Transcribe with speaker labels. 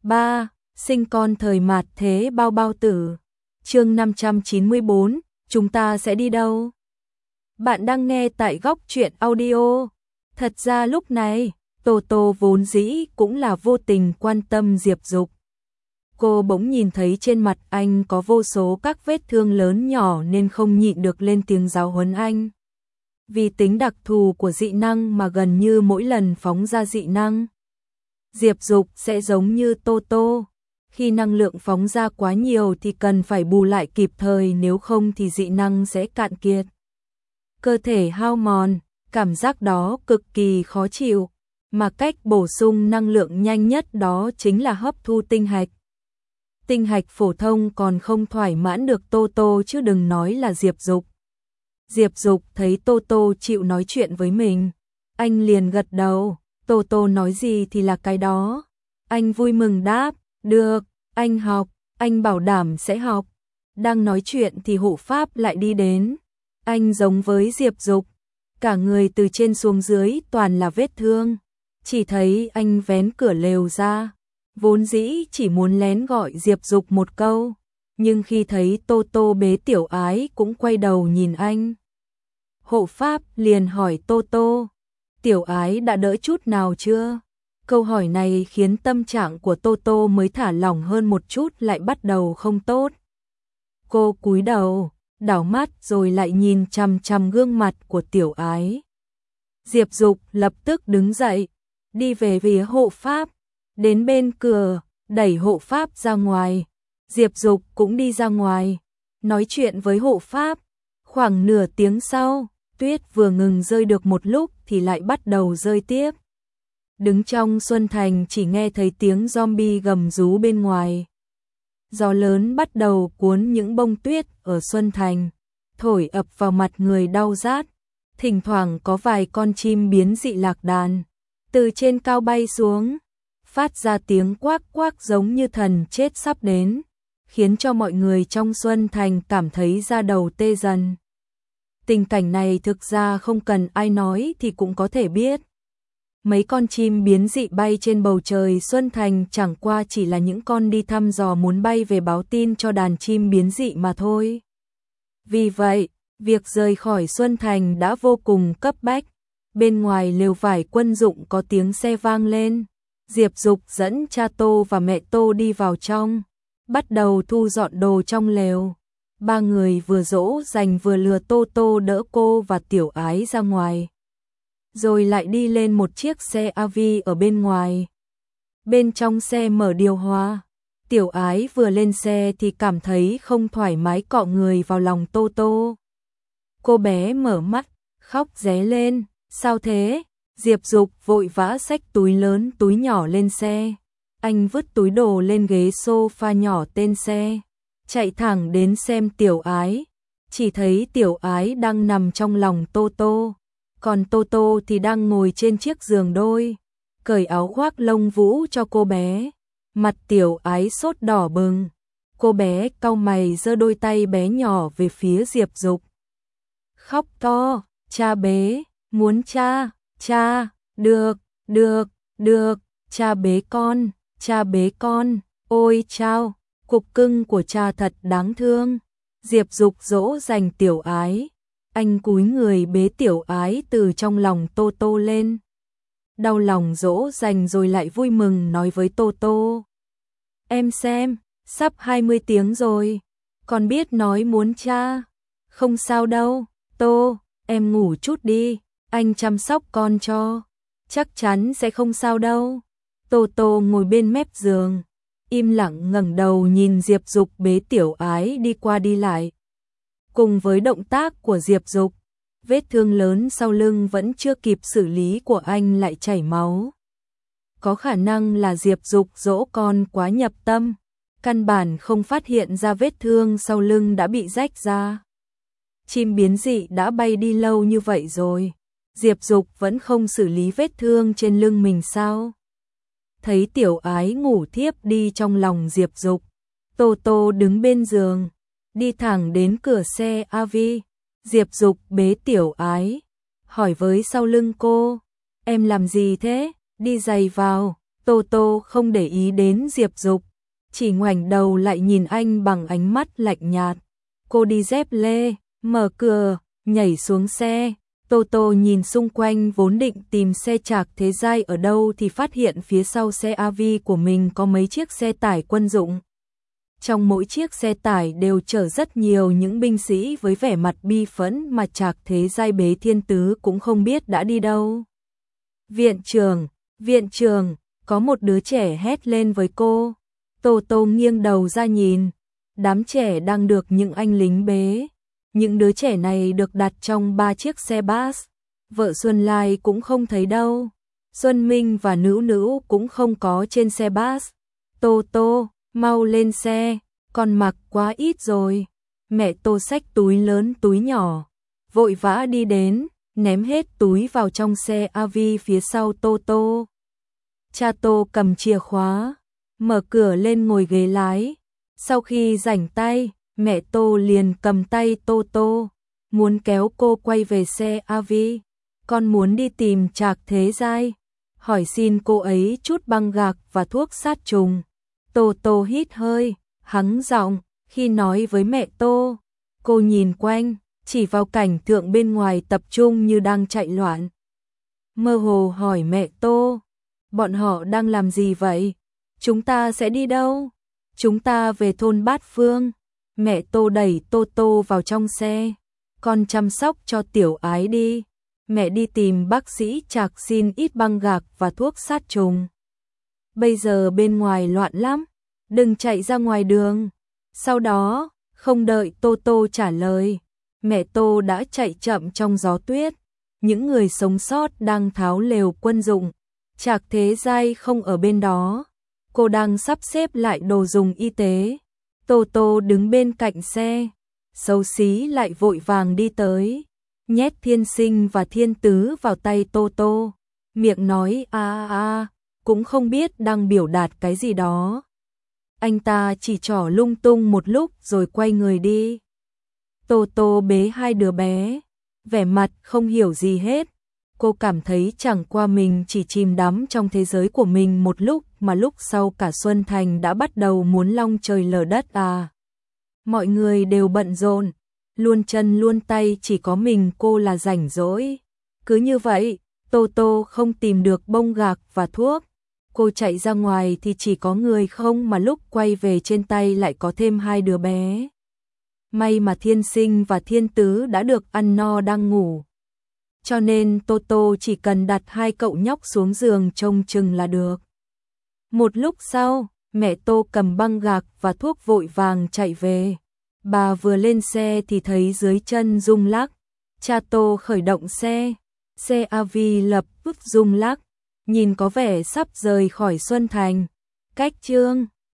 Speaker 1: 3. Sinh con thời mạt thế bao bao tử. Chương 594, chúng ta sẽ đi đâu? Bạn đang nghe tại Góc Truyện Audio. Thật ra lúc này, Tô Tô vốn dĩ cũng là vô tình quan tâm Diệp Dục. Cô bỗng nhìn thấy trên mặt anh có vô số các vết thương lớn nhỏ nên không nhịn được lên tiếng giáo huấn anh. Vì tính đặc thù của dị năng mà gần như mỗi lần phóng ra dị năng, Diệp Dục sẽ giống như Tô Tô. Khi năng lượng phóng ra quá nhiều thì cần phải bù lại kịp thời, nếu không thì dị năng sẽ cạn kiệt. Cơ thể hao mòn, cảm giác đó cực kỳ khó chịu, mà cách bổ sung năng lượng nhanh nhất đó chính là hấp thu tinh hạch. Tinh hạch phổ thông còn không thỏa mãn được Tô Tô chứ đừng nói là Diệp Dục. Diệp Dục thấy Tô Tô chịu nói chuyện với mình, anh liền gật đầu, Tô Tô nói gì thì là cái đó. Anh vui mừng đáp, được, anh học, anh bảo đảm sẽ học. Đang nói chuyện thì hộ pháp lại đi đến. Anh giống với Diệp Dục, cả người từ trên xuống dưới toàn là vết thương. Chỉ thấy anh vén cửa lều ra, vốn dĩ chỉ muốn lén gọi Diệp Dục một câu, nhưng khi thấy Tô Tô bế Tiểu Ái cũng quay đầu nhìn anh. Hộ pháp liền hỏi Tô Tô, Tiểu Ái đã đỡ chút nào chưa? Câu hỏi này khiến tâm trạng của Tô Tô mới thả lỏng hơn một chút lại bắt đầu không tốt. Cô cúi đầu, đảo mắt rồi lại nhìn chằm chằm gương mặt của Tiểu Ái. Diệp Dục lập tức đứng dậy, đi về phía hộ pháp, đến bên cửa, đẩy hộ pháp ra ngoài. Diệp Dục cũng đi ra ngoài, nói chuyện với hộ pháp. Khoảng nửa tiếng sau, tuyết vừa ngừng rơi được một lúc thì lại bắt đầu rơi tiếp. Đứng trong Xuân Thành chỉ nghe thấy tiếng zombie gầm rú bên ngoài. Gió lớn bắt đầu cuốn những bông tuyết ở Xuân Thành, thổi ập vào mặt người đau rát. Thỉnh thoảng có vài con chim biến dị lạc đàn từ trên cao bay xuống, phát ra tiếng quác quác giống như thần chết sắp đến, khiến cho mọi người trong Xuân Thành cảm thấy da đầu tê dần. Tình cảnh này thực ra không cần ai nói thì cũng có thể biết. Mấy con chim biến dị bay trên bầu trời Xuân Thành chẳng qua chỉ là những con đi thăm dò muốn bay về báo tin cho đàn chim biến dị mà thôi. Vì vậy, việc rời khỏi Xuân Thành đã vô cùng cấp bách. Bên ngoài lều vải quân dụng có tiếng xe vang lên. Diệp Dục dẫn cha Tô và mẹ Tô đi vào trong, bắt đầu thu dọn đồ trong lều. Ba người vừa dỗ dành vừa lừa Tô Tô đỡ cô và Tiểu Ái ra ngoài, rồi lại đi lên một chiếc xe AV ở bên ngoài. Bên trong xe mở điều hòa. Tiểu Ái vừa lên xe thì cảm thấy không thoải mái, cọ người vào lòng Tô Tô. Cô bé mở mắt, khóc ré lên, sao thế? Diệp Dục vội vã xách túi lớn túi nhỏ lên xe. Anh vứt túi đồ lên ghế sofa nhỏ tên xe, chạy thẳng đến xem Tiểu Ái. Chỉ thấy Tiểu Ái đang nằm trong lòng Tô Tô, còn Tô Tô thì đang ngồi trên chiếc giường đôi, cởi áo khoác lông vũ cho cô bé. Mặt Tiểu Ái sốt đỏ bừng, cô bé cau mày giơ đôi tay bé nhỏ về phía Diệp Dục, khóc to, cha bế, muốn cha, cha, được, được, được, cha bế con, cha bế con, ôi chao, cục cưng của cha thật đáng thương. Diệp Dục dỗ dành Tiểu Ái, anh cúi người bế Tiểu Ái từ trong lòng Tô Tô lên. Đau lòng dỗ dành rồi lại vui mừng nói với Tô Tô, em xem, sắp 20 tiếng rồi, còn biết nói muốn cha. Không sao đâu, Tô, em ngủ chút đi, anh chăm sóc con cho, chắc chắn sẽ không sao đâu. Tô Tô ngồi bên mép giường, im lặng ngẩng đầu nhìn Diệp Dục bế Tiểu Ái đi qua đi lại. Cùng với động tác của Diệp Dục, vết thương lớn sau lưng vẫn chưa kịp xử lý của anh lại chảy máu. Có khả năng là Diệp Dục dỗ con quá nhập tâm, căn bản không phát hiện ra vết thương sau lưng đã bị rách ra. Chim biến dị đã bay đi lâu như vậy rồi, Diệp Dục vẫn không xử lý vết thương trên lưng mình sao? Thấy Tiểu Ái ngủ thiếp đi trong lòng Diệp Dục, Tô Tô đứng bên giường, đi thẳng đến cửa xe AV. Diệp Dục bế Tiểu Ái, hỏi với sau lưng cô, em làm gì thế? Đi giày vào. Tô Tô không để ý đến Diệp Dục, chỉ ngoảnh đầu lại nhìn anh bằng ánh mắt lạnh nhạt. Cô đi dép lê, mở cửa, nhảy xuống xe. Tô Tô nhìn xung quanh vốn định tìm xe Trạc Thế Giai ở đâu thì phát hiện phía sau xe AV của mình có mấy chiếc xe tải quân dụng. Trong mỗi chiếc xe tải đều chở rất nhiều những binh sĩ với vẻ mặt bi phẫn mà Trạc Thế Giai bế Thiên Tứ cũng không biết đã đi đâu. Viện trưởng, có một đứa trẻ hét lên với cô. Tô Tô nghiêng đầu ra nhìn, đám trẻ đang được những anh lính bế. Những đứa trẻ này được đặt trong 3 chiếc xe bus. Vợ Xuân Lai cũng không thấy đâu. Xuân Minh và Nữu Nữu cũng không có trên xe bus. Tô Tô, mau lên xe, con mặc quá ít rồi. Mẹ Tô xách túi lớn túi nhỏ, vội vã đi đến, ném hết túi vào trong xe AV phía sau Tô Tô. Cha Tô cầm chìa khóa, mở cửa lên ngồi ghế lái. Sau khi rảnh tay, mẹ Tô liền cầm tay Tô Tô, muốn kéo cô quay về xe AV. Con muốn đi tìm Trạc Thế Giai, hỏi xin cô ấy chút băng gạc và thuốc sát trùng. Tô Tô hít hơi, hắng giọng khi nói với mẹ Tô. Cô nhìn quanh, chỉ vào cảnh tượng bên ngoài tập trung như đang chạy loạn. Mơ hồ hỏi mẹ Tô, bọn họ đang làm gì vậy? Chúng ta sẽ đi đâu? Chúng ta về thôn Bát Phương. Mẹ Tô đẩy Tô Tô vào trong xe. Con chăm sóc cho Tiểu Ái đi. Mẹ đi tìm bác sĩ Trạc xin ít băng gạc và thuốc sát trùng. Bây giờ bên ngoài loạn lắm, đừng chạy ra ngoài đường. Sau đó, không đợi Tô Tô trả lời, mẹ Tô đã chạy chậm trong gió tuyết. Những người sống sót đang tháo lều quân dụng. Trạc Thế Giai không ở bên đó. Cô đang sắp xếp lại đồ dùng y tế. Tô Tô đứng bên cạnh xe, xấu xí lại vội vàng đi tới, nhét Thiên Sinh và Thiên Tứ vào tay Tô Tô, miệng nói cũng không biết đang biểu đạt cái gì đó. Anh ta chỉ trỏ lung tung một lúc rồi quay người đi. Tô Tô bế hai đứa bé, vẻ mặt không hiểu gì hết. Cô cảm thấy chẳng qua mình chỉ chìm đắm trong thế giới của mình một lúc mà lúc sau cả Xuân Thành đã bắt đầu muốn long trời lở đất à. Mọi người đều bận rộn, luôn chân luôn tay, chỉ có mình cô là rảnh rỗi. Cứ như vậy, Tô Tô không tìm được bông gạc và thuốc. Cô chạy ra ngoài thì chỉ có người không, mà lúc quay về trên tay lại có thêm hai đứa bé. May mà Thiên Sinh và Thiên Tứ đã được ăn no đang ngủ. Cho nên Tô Tô chỉ cần đặt hai cậu nhóc xuống giường trông chừng là được. Một lúc sau, mẹ Tô cầm băng gạc và thuốc vội vàng chạy về. Bà vừa lên xe thì thấy dưới chân rung lắc. Cha Tô khởi động xe. Xe AV lập tức rung lắc, nhìn có vẻ sắp rời khỏi Xuân Thành. Cách chương